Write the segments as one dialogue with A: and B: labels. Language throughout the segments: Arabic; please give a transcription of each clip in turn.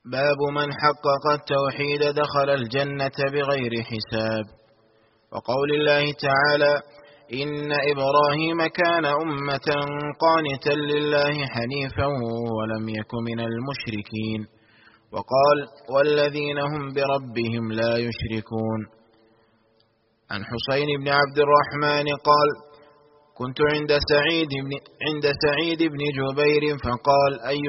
A: باب من حقق التوحيد دخل الجنة بغير حساب. وقول الله تعالى: إن إبراهيم كان أمة قانتا لله حنيفا ولم يك من المشركين. وقال: والذين هم بربهم لا يشركون. عن حسين بن عبد الرحمن قال: كنت عند سعيد بن جبير فقال: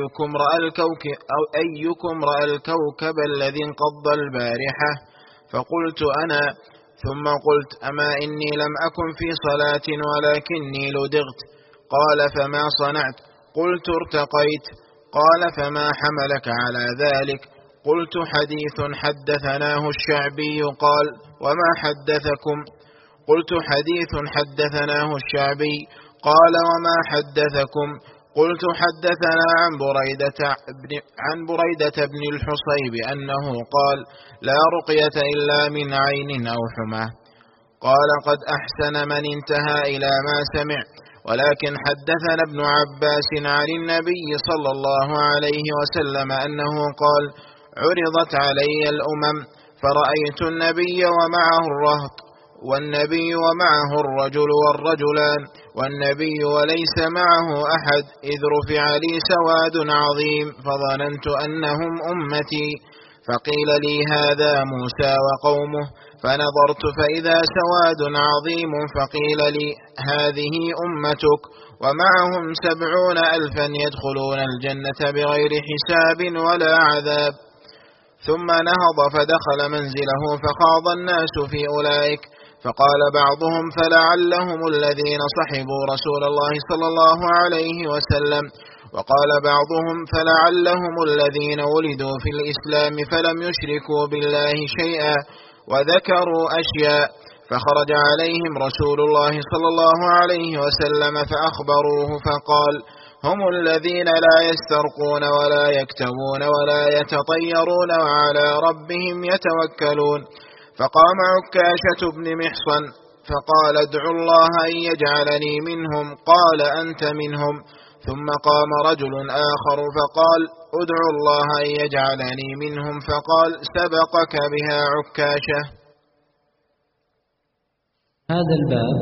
A: أيكم رأى الكوكب الذي انقض البارحة؟ فقلت: أنا. ثم قلت: أما إني لم أكن في صلاة ولكني لدغت. قال: فما صنعت؟ قلت: ارتقيت. قال: فما حملك على ذلك؟ قلت: حديث حدثناه الشعبي. قال: وما حدثكم؟ قلت: حديث حدثناه الشعبي. قال: وما حدثكم؟ قلت: حدثنا عن بريدة بن الحصيب أنه قال: لا رقية إلا من عين أو حمى. قال: قد أحسن من انتهى إلى ما سمع. ولكن حدثنا ابن عباس عن النبي صلى الله عليه وسلم أنه قال: عرضت علي الأمم فرأيت النبي ومعه الرهط، والنبي ومعه الرجل والرجلان، والنبي وليس معه أحد، إذ رفع لي سواد عظيم فظننت أنهم أمتي. فقيل لي: هذا موسى وقومه. فنظرت فإذا سواد عظيم. فقيل لي: هذه أمتك ومعهم 70,000 يدخلون الجنة بغير حساب ولا عذاب. ثم نهض فدخل منزله فخاض الناس في أولئك. فقال بعضهم: فلعلهم الذين صحبوا رسول الله صلى الله عليه وسلم. وقال بعضهم: فلعلهم الذين ولدوا في الإسلام فلم يشركوا بالله شيئا. وذكروا أشياء. فخرج عليهم رسول الله صلى الله عليه وسلم فأخبروه فقال: هم الذين لا يسترقون ولا يكتوون ولا يتطيرون وعلى ربهم يتوكلون. فقام عكاشة بن محصن فقال: ادعوا الله أن يجعلني منهم. قال: أنت منهم. ثم قام رجل آخر فقال: ادعوا الله أن يجعلني منهم. فقال: سبقك بها عكاشة.
B: هذا الباب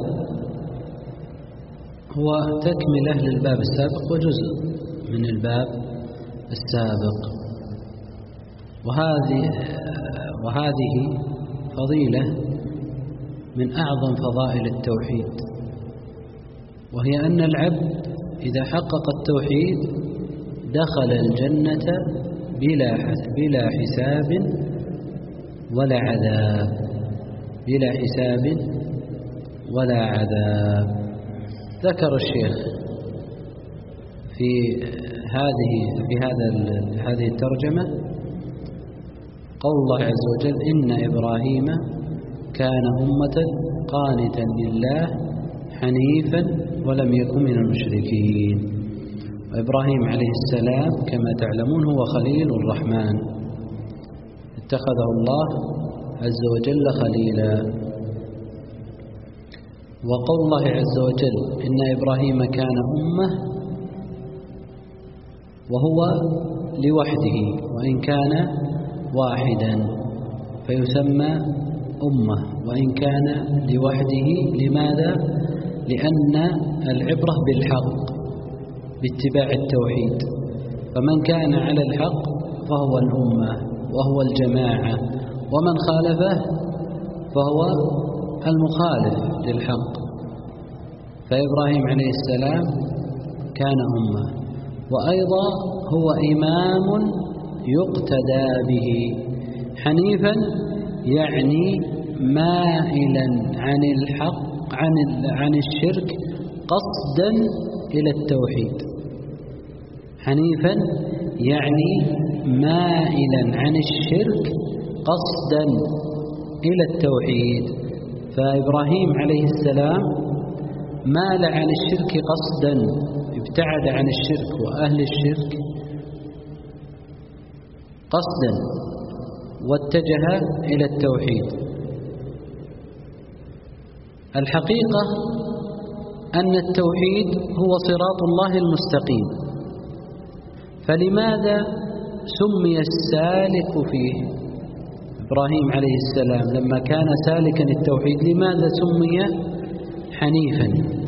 B: هو تكملة للباب السابق وجزء من الباب السابق، وهذه فضيلة من أعظم فضائل التوحيد، وهي أن العبد إذا حقق التوحيد دخل الجنة بلا حساب ولا عذاب، بلا حساب ولا عذاب. ذكر الشيخ في هذه الترجمة قول الله عز وجل: إن إبراهيم كان أمة قانتا لله حنيفا ولم يكن من المشركين. وإبراهيم عليه السلام كما تعلمون هو خليل الرحمن، اتخذه الله عز وجل خليلا. وقول الله عز وجل: إن إبراهيم كان أمة، وهو لوحده، وإن كان واحدا فيسمى أمة، وإن كان لوحده. لماذا؟ لأن العبرة بالحق، باتباع التوحيد. فمن كان على الحق فهو الأمة وهو الجماعة، ومن خالفه فهو المخالف للحق. فإبراهيم عليه السلام كان أمة، وأيضا هو إمام يقتدى به. حنيفا يعني مائلا عن الحق، عن الشرك قصدا إلى التوحيد. حنيفا يعني مائلا عن الشرك قصدا إلى التوحيد. فإبراهيم عليه السلام مال عن الشرك قصدا، ابتعد عن الشرك وأهل الشرك قصدا، واتجه إلى التوحيد. الحقيقة أن التوحيد هو صراط الله المستقيم. فلماذا سمي السالك فيه إبراهيم عليه السلام لما كان سالكا التوحيد لماذا سمي حنيفا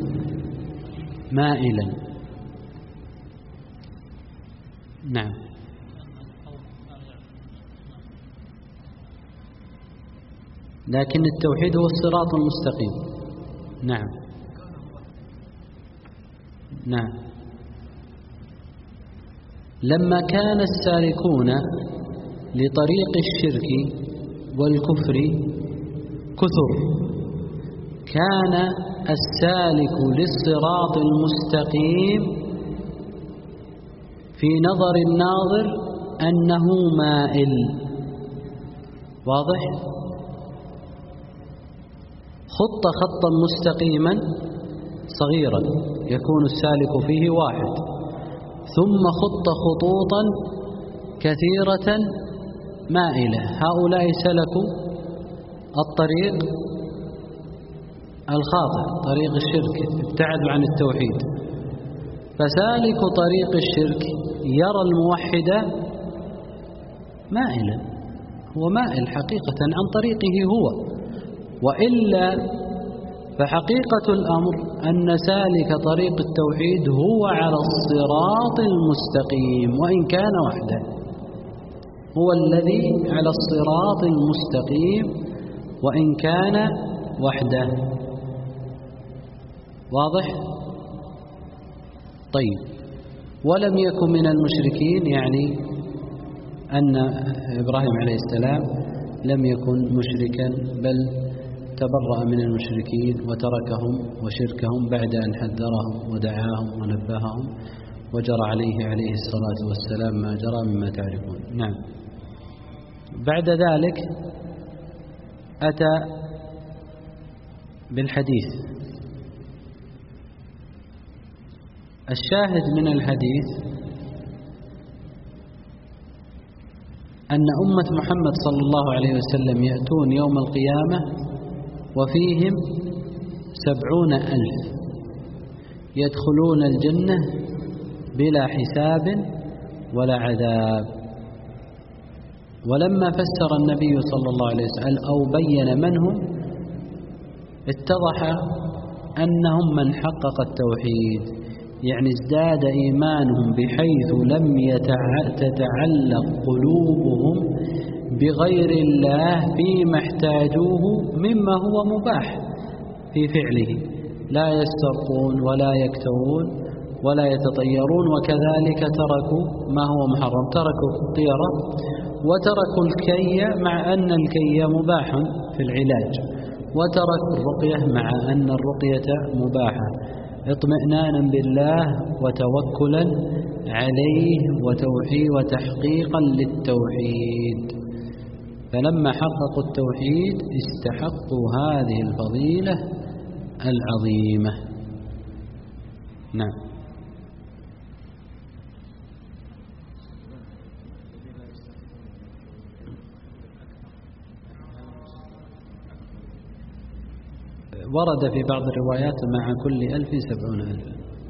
B: مائلا؟ نعم. لكن التوحيد هو الصراط المستقيم. نعم نعم. لما كان السالكون لطريق الشرك والكفر كثر كان السالك للصراط المستقيم في نظر الناظر أنه مائل. واضح؟ خط خطا مستقيما صغيرا يكون السالك فيه واحد، ثم خط خطوطا كثيرة مائلة. هؤلاء سلكوا الطريق الخاطئ، طريق الشرك، ابتعدوا عن التوحيد. فسالك طريق الشرك يرى الموحد مائلا، هو مائل حقيقة عن طريقه هو، وإلا فحقيقة الأمر أن سالك طريق التوحيد هو على الصراط المستقيم وإن كان وحده، هو الذي على الصراط المستقيم وإن كان وحده. واضح؟ طيب، ولم يكن من المشركين، يعني أن إبراهيم عليه السلام لم يكن مشركا، بل تبرأ من المشركين وتركهم وشركهم بعد أن حذرهم ودعاهم ونبههم، وجرى عليه الصلاة والسلام ما جرى مما تعرفون. نعم. بعد ذلك أتى بالحديث. الشاهد من الحديث أن أمة محمد صلى الله عليه وسلم يأتون يوم القيامة وفيهم 70,000 يدخلون الجنة بلا حساب ولا عذاب. ولما فسر النبي صلى الله عليه وسلم أو بين من هم، اتضح أنهم من حقق التوحيد، يعني ازداد إيمانهم بحيث لم تتعلق قلوبهم بغير الله فيما احتاجوه مما هو مباح في فعله، لا يسترقون ولا يكتوون ولا يتطيرون، وكذلك تركوا ما هو محرم، تركوا الطيرة وتركوا الكي مع أن الكي مباح في العلاج، وتركوا الرقية مع أن الرقية مباحة، اطمئنانا بالله وتوكلا عليه وتحقيقا للتوحيد. فلما حققوا التوحيد استحقوا هذه الفضيلة العظيمة. نعم. ورد في بعض الروايات مع كل 1000 70,000،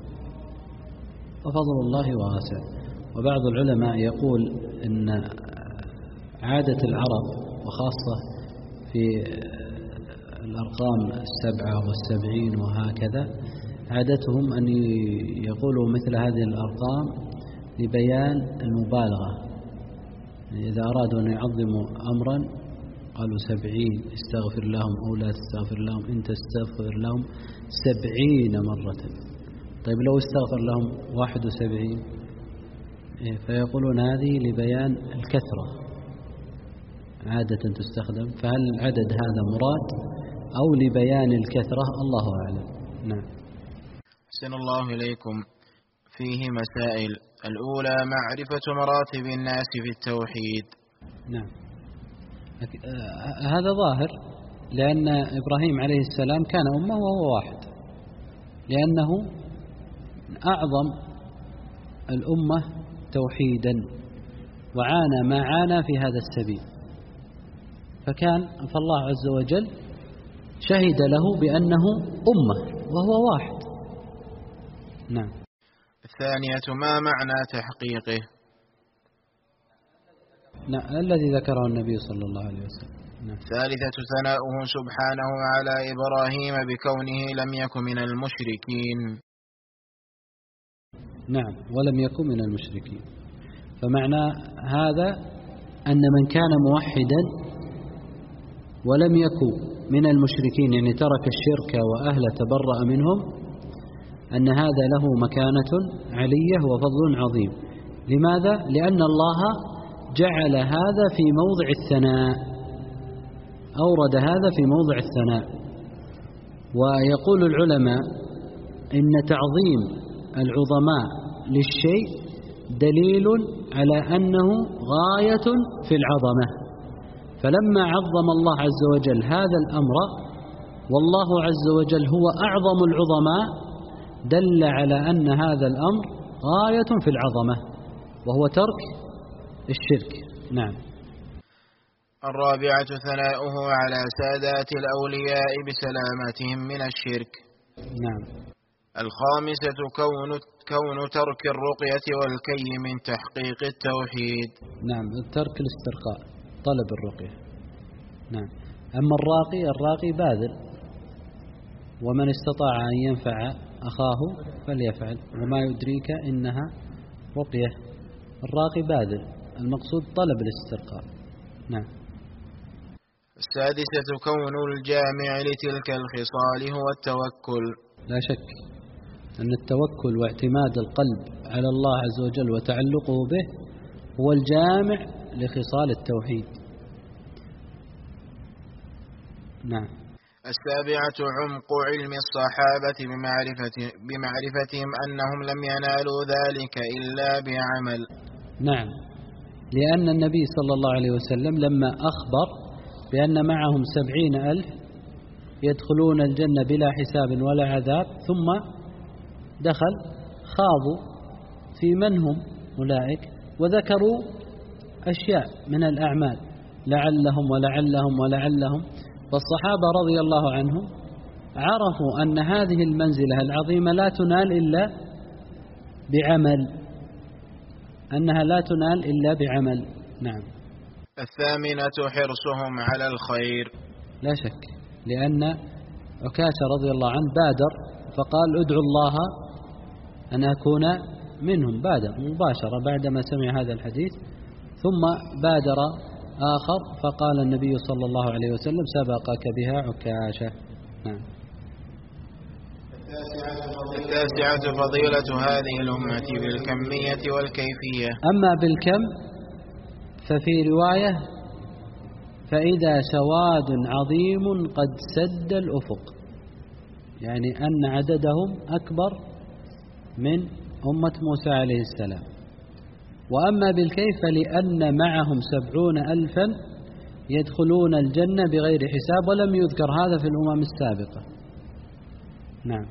B: وفضل الله واسع. وبعض العلماء يقول إن عادة العرب، وخاصة في الأرقام 7 و70 وهكذا، عادتهم أن يقولوا مثل هذه الأرقام لبيان المبالغة. إذا أرادوا أن يعظموا أمرا قالوا 70، استغفر لهم أو لا تستغفر لهم، إن تستغفر لهم 70 مرة. طيب لو استغفر لهم 71، فيقولون هذه لبيان الكثرة عادة تستخدم، فهل العدد هذا مراد أو لبيان الكثرة؟ الله أعلم. نعم.
A: أحسن الله إليكم. فيه مسائل. الأولى معرفة مراتب الناس في التوحيد.
B: نعم، هذا ظاهر، لأن إبراهيم عليه السلام كان أمة وهو واحد، لأنه أعظم الأمة توحيدا وعانى ما عانى في هذا السبيل، فالله عز وجل شهد له بأنه أمة وهو واحد. نعم.
A: الثانية ما معنى تحقيقه؟
B: الذي ذكره النبي صلى الله عليه وسلم.
A: ثالثة ثناؤه سبحانه على إبراهيم بكونه لم يكن من المشركين.
B: نعم، ولم يكن من المشركين. فمعنى هذا أن من كان موحدا ولم يكن من المشركين، يعني ترك الشرك وأهله تبرأ منهم، أن هذا له مكانة علية وفضل عظيم. لماذا؟ لأن الله جعل هذا في موضع الثناء، أورد هذا في موضع الثناء. ويقول العلماء إن تعظيم العظماء للشيء دليل على أنه غاية في العظمة. فلما عظم الله عز وجل هذا الأمر، والله عز وجل هو أعظم العظماء، دل على أن هذا الأمر غاية في العظمة، وهو ترك الشرك. نعم.
A: الرابعة ثناؤه على سادات الأولياء بسلامتهم من الشرك.
B: نعم.
A: الخامسة كون ترك الرقية والكي من تحقيق التوحيد.
B: نعم، ترك الاسترقاء، طلب الرقية. نعم. أما الراقي باذل، ومن استطاع أن ينفع أخاه فليفعل، وما يدريك إنها رقية. الراقي باذل، المقصود طلب الاسترقاء. نعم.
A: السادسة كون الجامع لتلك الخصال هو التوكل.
B: لا شك أن التوكل واعتماد القلب على الله عز وجل وتعلقه به هو الجامع لخصال التوحيد. نعم.
A: السابعة عمق علم الصحابة بمعرفتهم أنهم لم ينالوا ذلك إلا بعمل.
B: نعم، لأن النبي صلى الله عليه وسلم لما أخبر بأن معهم 70,000 يدخلون الجنة بلا حساب ولا عذاب، ثم خاضوا في من هم أولئك، وذكروا أشياء من الأعمال لعلهم ولعلهم ولعلهم. فالصحابة رضي الله عنهم عرفوا أن هذه المنزلة العظيمة لا تنال إلا بعمل، أنها لا تنال إلا بعمل. نعم.
A: الثامنة حرصهم على الخير.
B: لا شك، لأن عكاشة رضي الله عنه بادر فقال ادعوا الله أن أكون منهم، بادر مباشرة بعدما سمع هذا الحديث. ثم بادر آخر فقال النبي صلى الله عليه وسلم سبقك بها عكاشة. نعم.
A: التاسعة فضيلة هذه الأمة بالكمية والكيفية.
B: أما بالكم ففي رواية فإذا سواد عظيم قد سد الأفق، يعني أن عددهم أكبر من أمة موسى عليه السلام. وأما بالكيف فلأن معهم 70,000 يدخلون الجنة بغير حساب، ولم يذكر هذا في الأمم السابقة. نعم.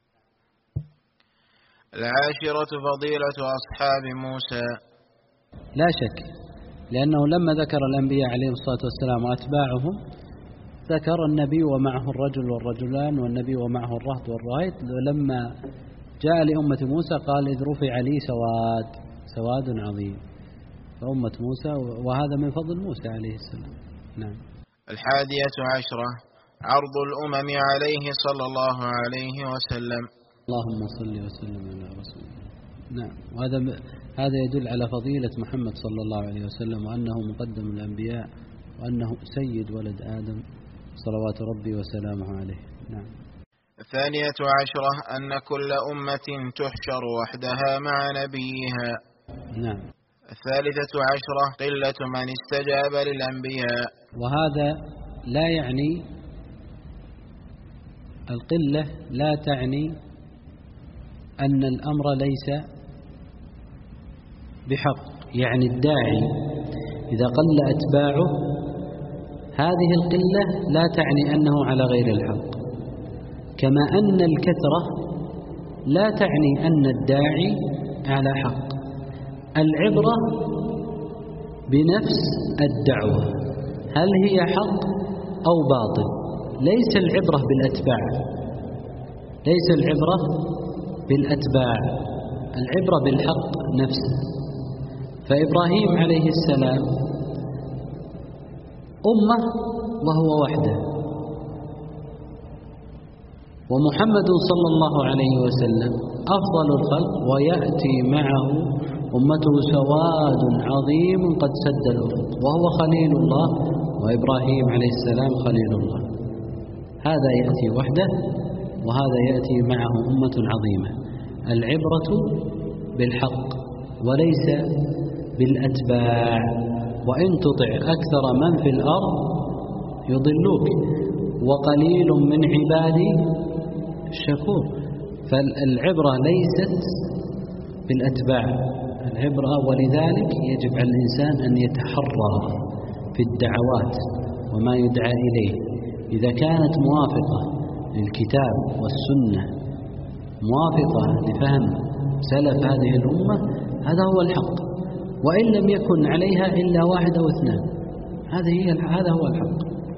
A: العاشرة فضيلة أصحاب موسى.
B: لا شك، لأنه لما ذكر الأنبياء عليهم الصلاة والسلام وأتباعهم ذكر النبي ومعه الرجل والرجلان، والنبي ومعه الرهط والرهيط. ولما جاء لأمة موسى قال إذ رفع لي سواد عظيم، فأمة موسى، وهذا من فضل موسى عليه السلام. نعم.
A: الحادية عشرة عرض الأمم عليه صلى الله عليه وسلم.
B: اللهم صل وسلم على رسول الله. نعم. وهذا يدل على فضيلة محمد صلى الله عليه وسلم، وأنه مقدم الأنبياء، وأنه سيد ولد آدم صلوات ربي وسلامه عليه. نعم.
A: الثانية عشرة أن كل أمة تحشر وحدها مع نبيها.
B: نعم.
A: الثالثة عشرة قلة من استجاب للأنبياء.
B: وهذا لا يعني، القلة لا تعني أن الأمر ليس بحق، يعني الداعي إذا قل أتباعه هذه القلة لا تعني أنه على غير الحق، كما أن الكثرة لا تعني أن الداعي على حق. العبرة بنفس الدعوة، هل هي حق أو باطل؟ ليس العبرة بالأتباع، ليس العبرة بالأتباع، العبرة بالحق نفسه. فإبراهيم عليه السلام أمة وهو وحده. ومحمد صلى الله عليه وسلم أفضل الخلق، ويأتي معه أمته سواد عظيم قد سد الأفق، وهو خليل الله، وإبراهيم عليه السلام خليل الله. هذا يأتي وحده، وهذا يأتي معه أمة عظيمة. العبرة بالحق وليس بالأتباع. وإن تطع أكثر من في الأرض يضلوك وقليل من عبادي الشكور. فالعبرة ليست بالأتباع، العبرة، ولذلك يجب على الإنسان أن يتحرى في الدعوات وما يدعى إليه. إذا كانت موافقة للكتاب والسنة، موافقة لفهم سلف هذه الأمة، هذا هو الحق. وإن لم يكن عليها إلا واحد أو اثنان، هذا هو الحق.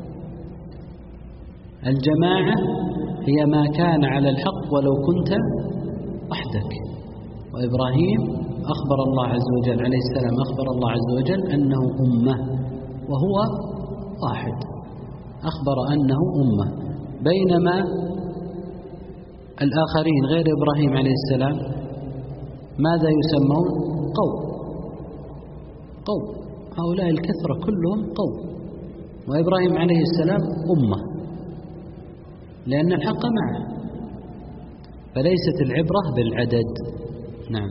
B: الجماعة هي ما كان على الحق ولو كنت وحدك. وإبراهيم أخبر الله عز وجل عليه السلام، أخبر الله عز وجل أنه أمة وهو واحد، أخبر أنه أمة. بينما الآخرين غير إبراهيم عليه السلام ماذا يسمون؟ قوم. هؤلاء الكثرة كلهم قوم، وإبراهيم عليه السلام أمة، لأن الحق معه. فليست العبرة بالعدد. نعم.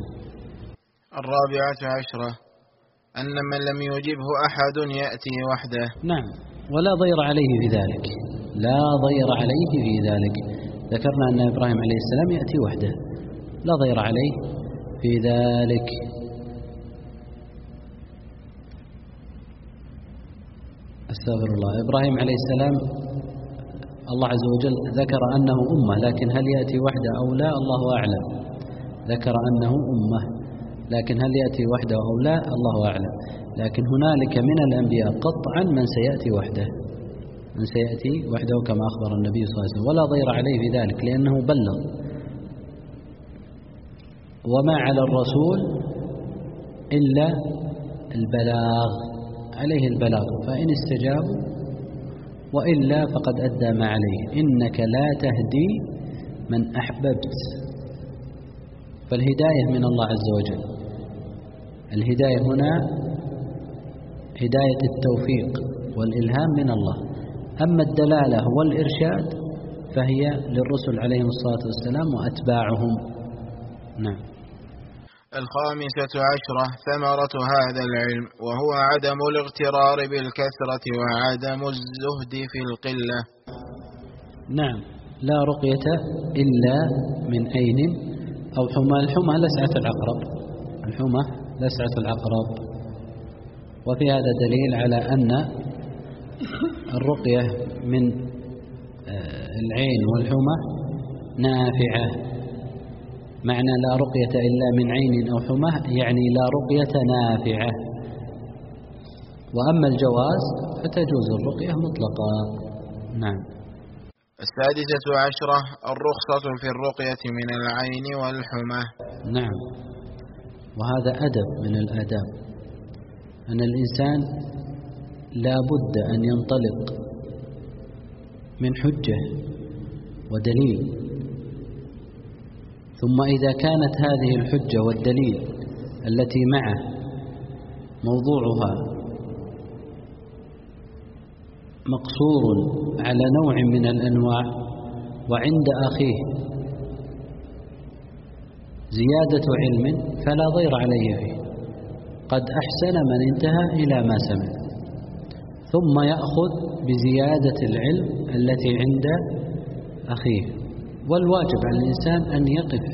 A: 14 أن من لم يجبه أحد يأتي وحده.
B: نعم، ولا ضير عليه في ذلك، لا ضير عليه في ذلك. ذكرنا أن إبراهيم عليه السلام يأتي وحده، لا ضير عليه في ذلك. استغفر الله. إبراهيم عليه السلام الله عز وجل ذكر أنه أمة، لكن هل يأتي وحده أو لا الله أعلم. ذكر أنه أمة، لكن هل يأتي وحده أو لا الله أعلم. لكن هنالك من الأنبياء قطعا من سيأتي وحده كما أخبر النبي صلى الله عليه وسلم، ولا ضير عليه في ذلك لأنه بلغ. وما على الرسول إلا البلاغ، عليه البلاغ، فإن استجابوا وإلا فقد أدى ما عليه. إنك لا تهدي من أحببت. فالهداية من الله عز وجل. الهداية هنا هداية التوفيق والإلهام من الله. أما الدلالة والإرشاد فهي للرسل عليهم الصلاة والسلام وأتباعهم. نعم.
A: 15 ثمرة هذا العلم، وهو عدم الاغترار بالكثرة وعدم الزهد في القلة.
B: نعم. لا رقية إلا من عين أو حمى. الحمى لسعة العقرب، الحمى لسعة العقرب. وفي هذا دليل على أن الرقية من العين والحمى نافعة. معنى لا رقية إلا من عين أو حمى يعني لا رقية نافعة. وأما الجواز فتجوز الرقية مطلقا. نعم.
A: 16 الرخصة في الرقية من العين والحمى.
B: نعم. وهذا أدب من الآداب، أن الإنسان لا بد أن ينطلق من حجة ودليل، ثم إذا كانت هذه الحجة والدليل التي معه موضوعها مقصور على نوع من الأنواع، وعند أخيه زيادة علم فلا ضير عليه فيه. قد أحسن من انتهى إلى ما سمع، ثم يأخذ بزيادة العلم التي عند أخيه. والواجب على الإنسان أن يقف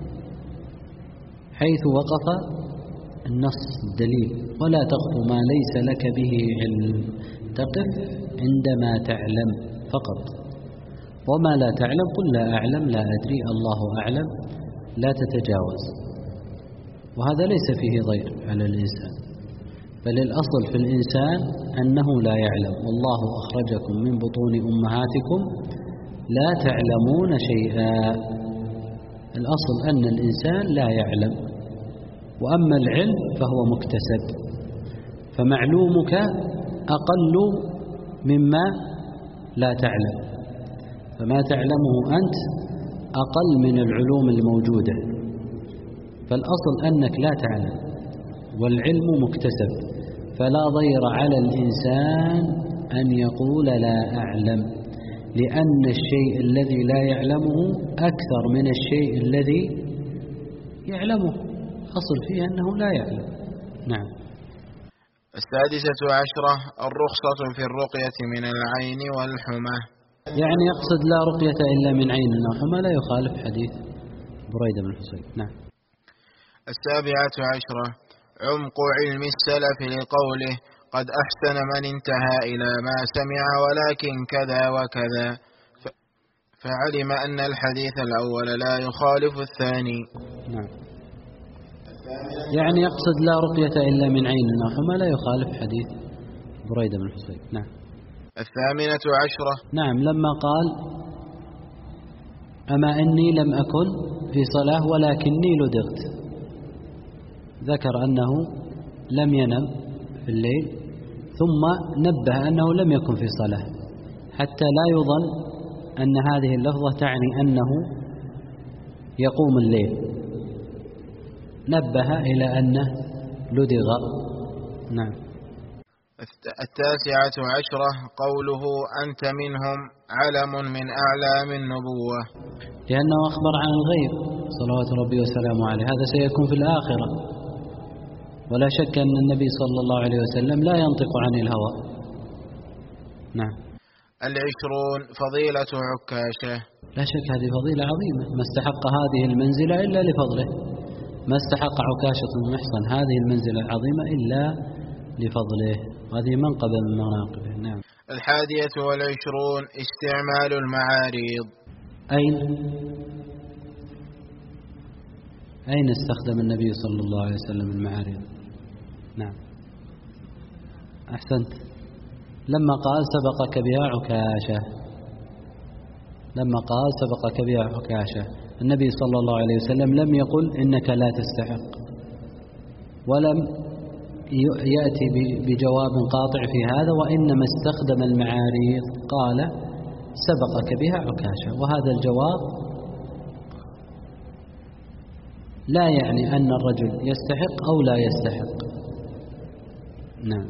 B: حيث وقف النص الدليل، ولا تقف ما ليس لك به علم. تقف عندما تعلم فقط، وما لا تعلم قل لا أعلم، لا أدري، الله أعلم، لا تتجاوز. وهذا ليس فيه ضير على الإنسان، بل الأصل في الإنسان أنه لا يعلم. والله أخرجكم من بطون أمهاتكم لا تعلمون شيئا. الأصل أن الإنسان لا يعلم. وأما العلم فهو مكتسب، فمعلومك أقل مما لا تعلم، فما تعلمه أنت أقل من العلوم الموجودة، فالأصل أنك لا تعلم والعلم مكتسب، فلا ضير على الإنسان أن يقول لا أعلم، لأن الشيء الذي لا يعلمه أكثر من الشيء الذي يعلمه، أصل فيه أنه لا يعلم. نعم.
A: 16 الرخصة في الرقية من العين والحمى.
B: يعني يقصد لا رقية إلا من عين أو حمى، لا يخالف حديث بريدة بن الحصيب. نعم.
A: 17 عمق علم السلف لقوله قد أحسن من انتهى إلى ما سمع ولكن كذا وكذا، فعلم أن الحديث الأول لا يخالف الثاني.
B: نعم. يعني يقصد لا رقية إلا من عين أو حمى، لا يخالف حديث بريدة بن الحصيب. نعم.
A: 18
B: نعم، لما قال أما إني لم أكن في صلاة ولكني لدغت، ذكر أنه لم ينم في الليل، ثم نبه أنه لم يكن في صلاة، حتى لا يظن أن هذه اللفظة تعني أنه يقوم الليل، نبه إلى أنه لدغ. نعم.
A: 19 قوله أنت منهم علم من أعلام النبوة،
B: لأنه أخبر عن الغيب صلوات ربي وسلامه عليه، هذا سيكون في الآخرة، ولا شك أن النبي صلى الله عليه وسلم لا ينطق عن الهوى. نعم.
A: 20 فضيلة عكاشة.
B: لا شك هذه فضيلة عظيمة، ما استحق هذه المنزلة إلا لفضله، ما استحق عكاشة بن محصن هذه المنزلة العظيمة إلا لفضله، وهذه منقبة من مناقبه. نعم.
A: 21 استعمال المعاريض.
B: أين استخدم النبي صلى الله عليه وسلم المعاريض؟ نعم، أحسنت، لما قال سبقك بها عكاشة، لما قال سبقك بها عكاشة، النبي صلى الله عليه وسلم لم يقل إنك لا تستحق، ولم يأتي بجواب قاطع في هذا، وإنما استخدم المعاريض، قال سبقك بها عكاشة، وهذا الجواب لا يعني أن الرجل يستحق أو لا يستحق. نعم.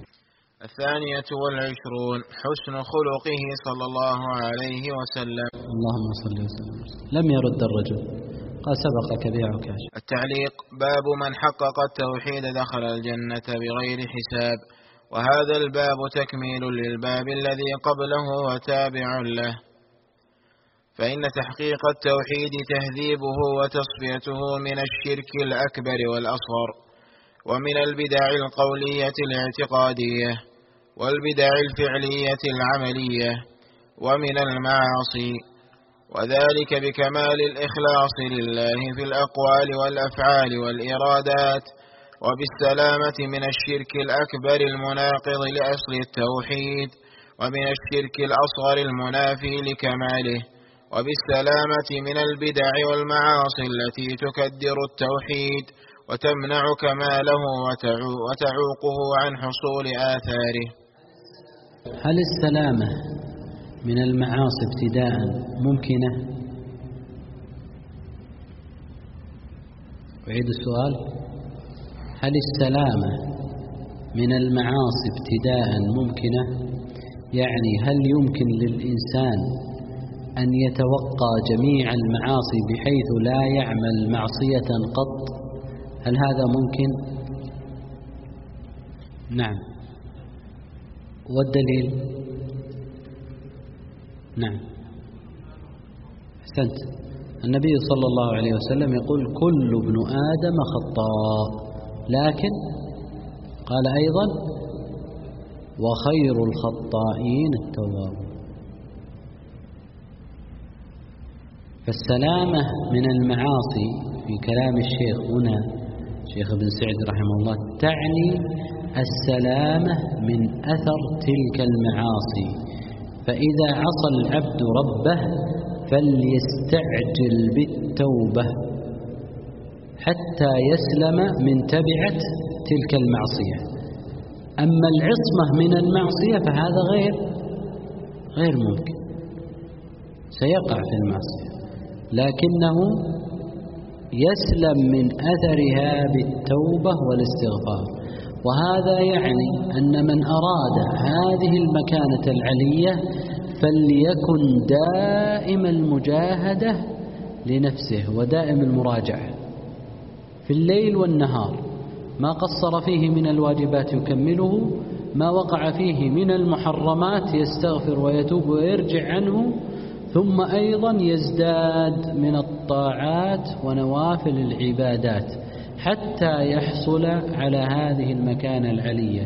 A: 22 حسن خلقه صلى الله عليه وسلم.
B: اللهم صل وسلم. لم يرد الرجل، قال سبقك بها عكاشة.
A: التعليق باب من حقق التوحيد دخل الجنة بغير حساب، وهذا الباب تكميل للباب الذي قبله وتابع له، فإن تحقيق التوحيد تهذيبه وتصفيته من الشرك الأكبر والأصغر، ومن البدع القولية الاعتقادية، والبدع الفعلية العملية، ومن المعاصي، وذلك بكمال الإخلاص لله في الأقوال والأفعال والإرادات، وبالسلامة من الشرك الأكبر المناقض لأصل التوحيد، ومن الشرك الأصغر المنافي لكماله، وبالسلامة من البدع والمعاصي التي تكدر التوحيد وتمنع كماله وتعوقه عن حصول آثاره.
B: هل السلامة من المعاصي ابتداء ممكنة؟ أعيد السؤال. هل السلامة من المعاصي ابتداء ممكنة؟ يعني هل يمكن للإنسان أن يتوقى جميع المعاصي بحيث لا يعمل معصية قط؟ هل هذا ممكن؟ نعم. والدليل؟ نعم، أحسنت. النبي صلى الله عليه وسلم يقول كل ابن آدم خطاء، لكن قال أيضا وخير الخطائين التوابون. فالسلامة من المعاصي في كلام الشيخ هنا شيخ ابن سعد رحمه الله تعني السلامة من أثر تلك المعاصي، فإذا عصى العبد ربه فليستعجل بالتوبة حتى يسلم من تبعة تلك المعصية. أما العصمة من المعصية فهذا غير ممكن، سيقع في المعصية لكنه يسلم من أثرها بالتوبة والاستغفار. وهذا يعني أن من أراد هذه المكانة العلية فليكن دائم المجاهدة لنفسه ودائم المراجعة في الليل والنهار، ما قصر فيه من الواجبات يكمله، ما وقع فيه من المحرمات يستغفر ويتوب ويرجع عنه، ثم أيضا يزداد من الطاعات ونوافل العبادات حتى يحصل على هذه المكانة العلية.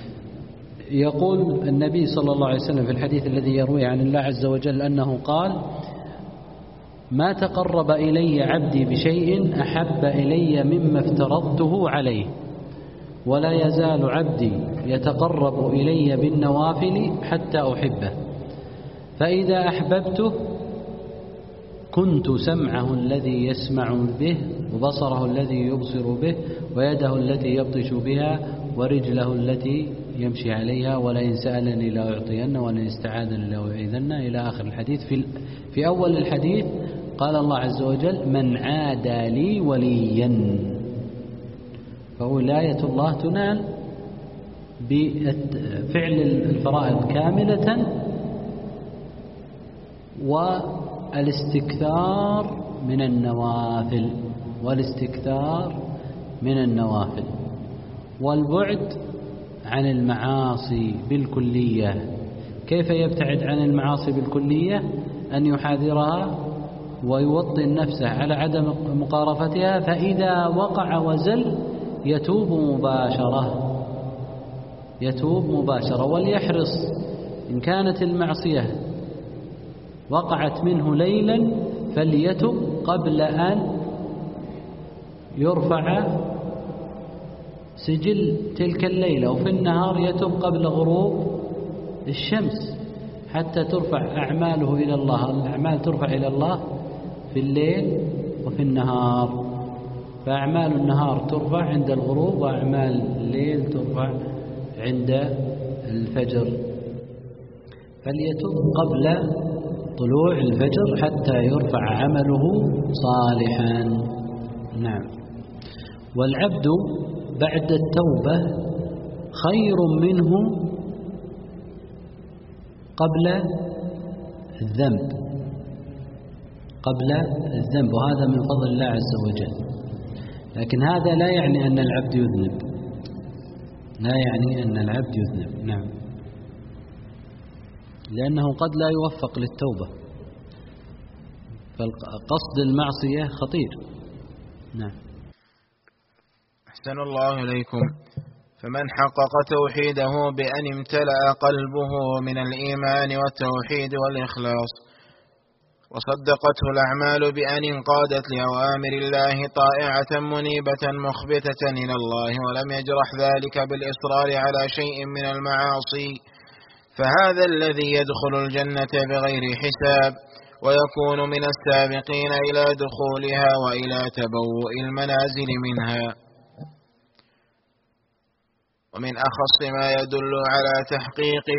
B: يقول النبي صلى الله عليه وسلم في الحديث الذي يروي عن الله عز وجل أنه قال: ما تقرب إلي عبدي بشيء أحب إلي مما افترضته عليه، ولا يزال عبدي يتقرب إلي بالنوافل حتى أحبه، فإذا أحببته كنت سمعه الذي يسمع به، وبصره الذي يبصر به، ويده التي يبطش بها، ورجله التي يمشي عليها، ولئن سألني لأعطينه، ولئن استعاذني لأعيذن، إلى آخر الحديث. في أول الحديث قال الله عز وجل: من عادى لي وليا. فولاية الله تنال بفعل الفرائض كاملة والاستكثار من النوافل والبعد عن المعاصي بالكلية. كيف يبتعد عن المعاصي بالكلية؟ أن يحاذرها ويوطن نفسه على عدم مقارفتها، فإذا وقع وزل يتوب مباشرة، وليحرص إن كانت المعصية وقعت منه ليلا فليتب قبل أن يرفع سجل تلك الليلة، وفي النهار يتب قبل غروب الشمس حتى ترفع أعماله إلى الله. الأعمال ترفع إلى الله في الليل وفي النهار، فأعمال النهار ترفع عند الغروب، وأعمال الليل ترفع عند الفجر. فليتب قبل طلوع الفجر حتى يرفع عمله صالحا. نعم. والعبد بعد التوبة خير منه قبل الذنب، وهذا من فضل الله عز وجل. لكن هذا لا يعني أن العبد يذنب، نعم، لأنه قد لا يوفق للتوبة، فالقصد المعصية خطير. نعم.
A: أحسن الله إليكم. فمن حقق توحيده بأن امتلأ قلبه من الإيمان والتوحيد والإخلاص، وصدقته الأعمال بأن انقادت لأوامر الله طائعة منيبة مخبتة إلى الله، ولم يجرح ذلك بالإصرار على شيء من المعاصي، فهذا الذي يدخل الجنة بغير حساب، ويكون من السابقين إلى دخولها وإلى تبوء المنازل منها. ومن أخص ما يدل على تحقيقه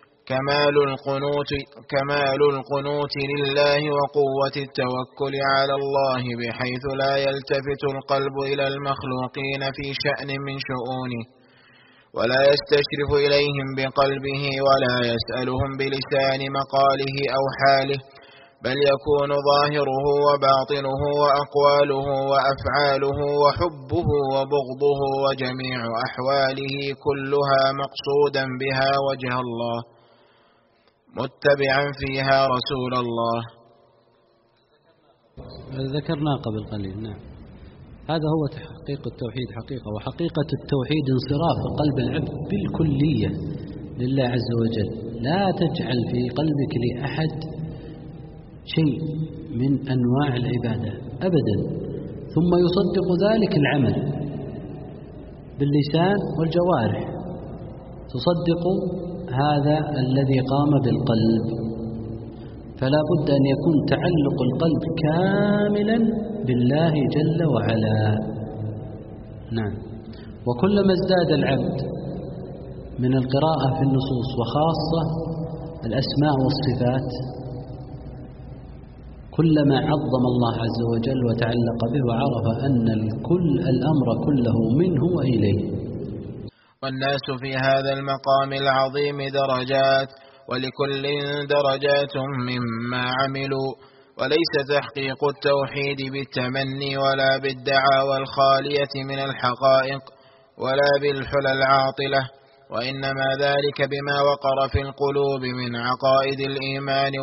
A: كمال القنوت لله وقوة التوكل على الله، بحيث لا يلتفت القلب إلى المخلوقين في شأن من شؤونه، ولا يستشرف إليهم بقلبه، ولا يسألهم بلسان مقاله أو حاله، بل يكون ظاهره وباطنه وأقواله وأفعاله وحبه وبغضه وجميع أحواله كلها مقصودا بها وجه الله، متبعا فيها رسول الله.
B: ذكرنا قبل قليل. نعم. هذا هو تحقيق التوحيد حقيقة، وحقيقة التوحيد انصراف قلب العبد بالكلية لله عز وجل. لا تجعل في قلبك لأحد شيء من أنواع العبادة أبدا، ثم يصدق ذلك العمل باللسان والجوارح، تصدق هذا الذي قام بالقلب. فلا بد أن يكون تعلق القلب كاملا بالله جل وعلا. نعم. وكلما ازداد العبد من القراءة في النصوص وخاصة الأسماء والصفات كلما عظم الله عز وجل وتعلق به وعرف أن الأمر كله منه وإليه.
A: والناس في هذا المقام العظيم درجات، ولكل درجات مما عملوا، وليس تحقيق التوحيد بالتمني ولا بالدعاوى الخالية من الحقائق ولا بالحلى العاطلة، وإنما ذلك بما وقر في القلوب من عقائد الإيمان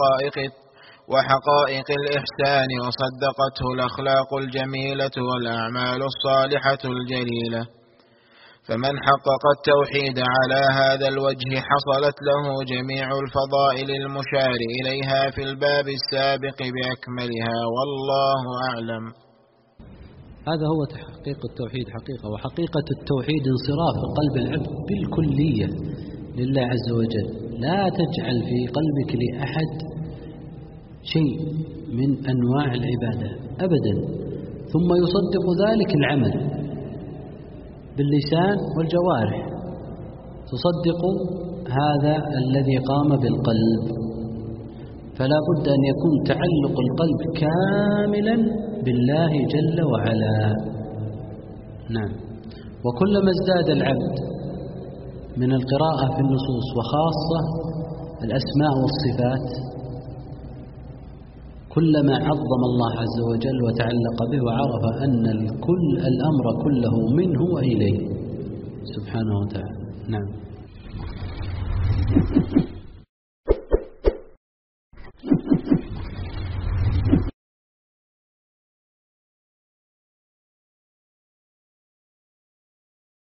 A: وحقائق الإحسان، وصدقته الأخلاق الجميلة والأعمال الصالحة الجليلة. فمن حقق التوحيد على هذا الوجه حصلت له جميع الفضائل المشار إليها في الباب السابق بأكملها، والله أعلم.
B: هذا هو تحقيق التوحيد حقيقة، وحقيقة التوحيد انصراف قلب العبد بالكلية لله عز وجل، لا تجعل في قلبك لأحد شيء من أنواع العبادة أبدا، ثم يصدق ذلك العمل باللسان والجوارح، تصدق هذا الذي قام بالقلب، فلا بد أن يكون تعلق القلب كاملا بالله جل وعلا. نعم. وكلما ازداد العبد من القراءة في النصوص وخاصة الأسماء والصفات كلما عظم الله عز وجل وتعلق به وعرف أن الأمر كله منه وإليه سبحانه وتعالى. نعم.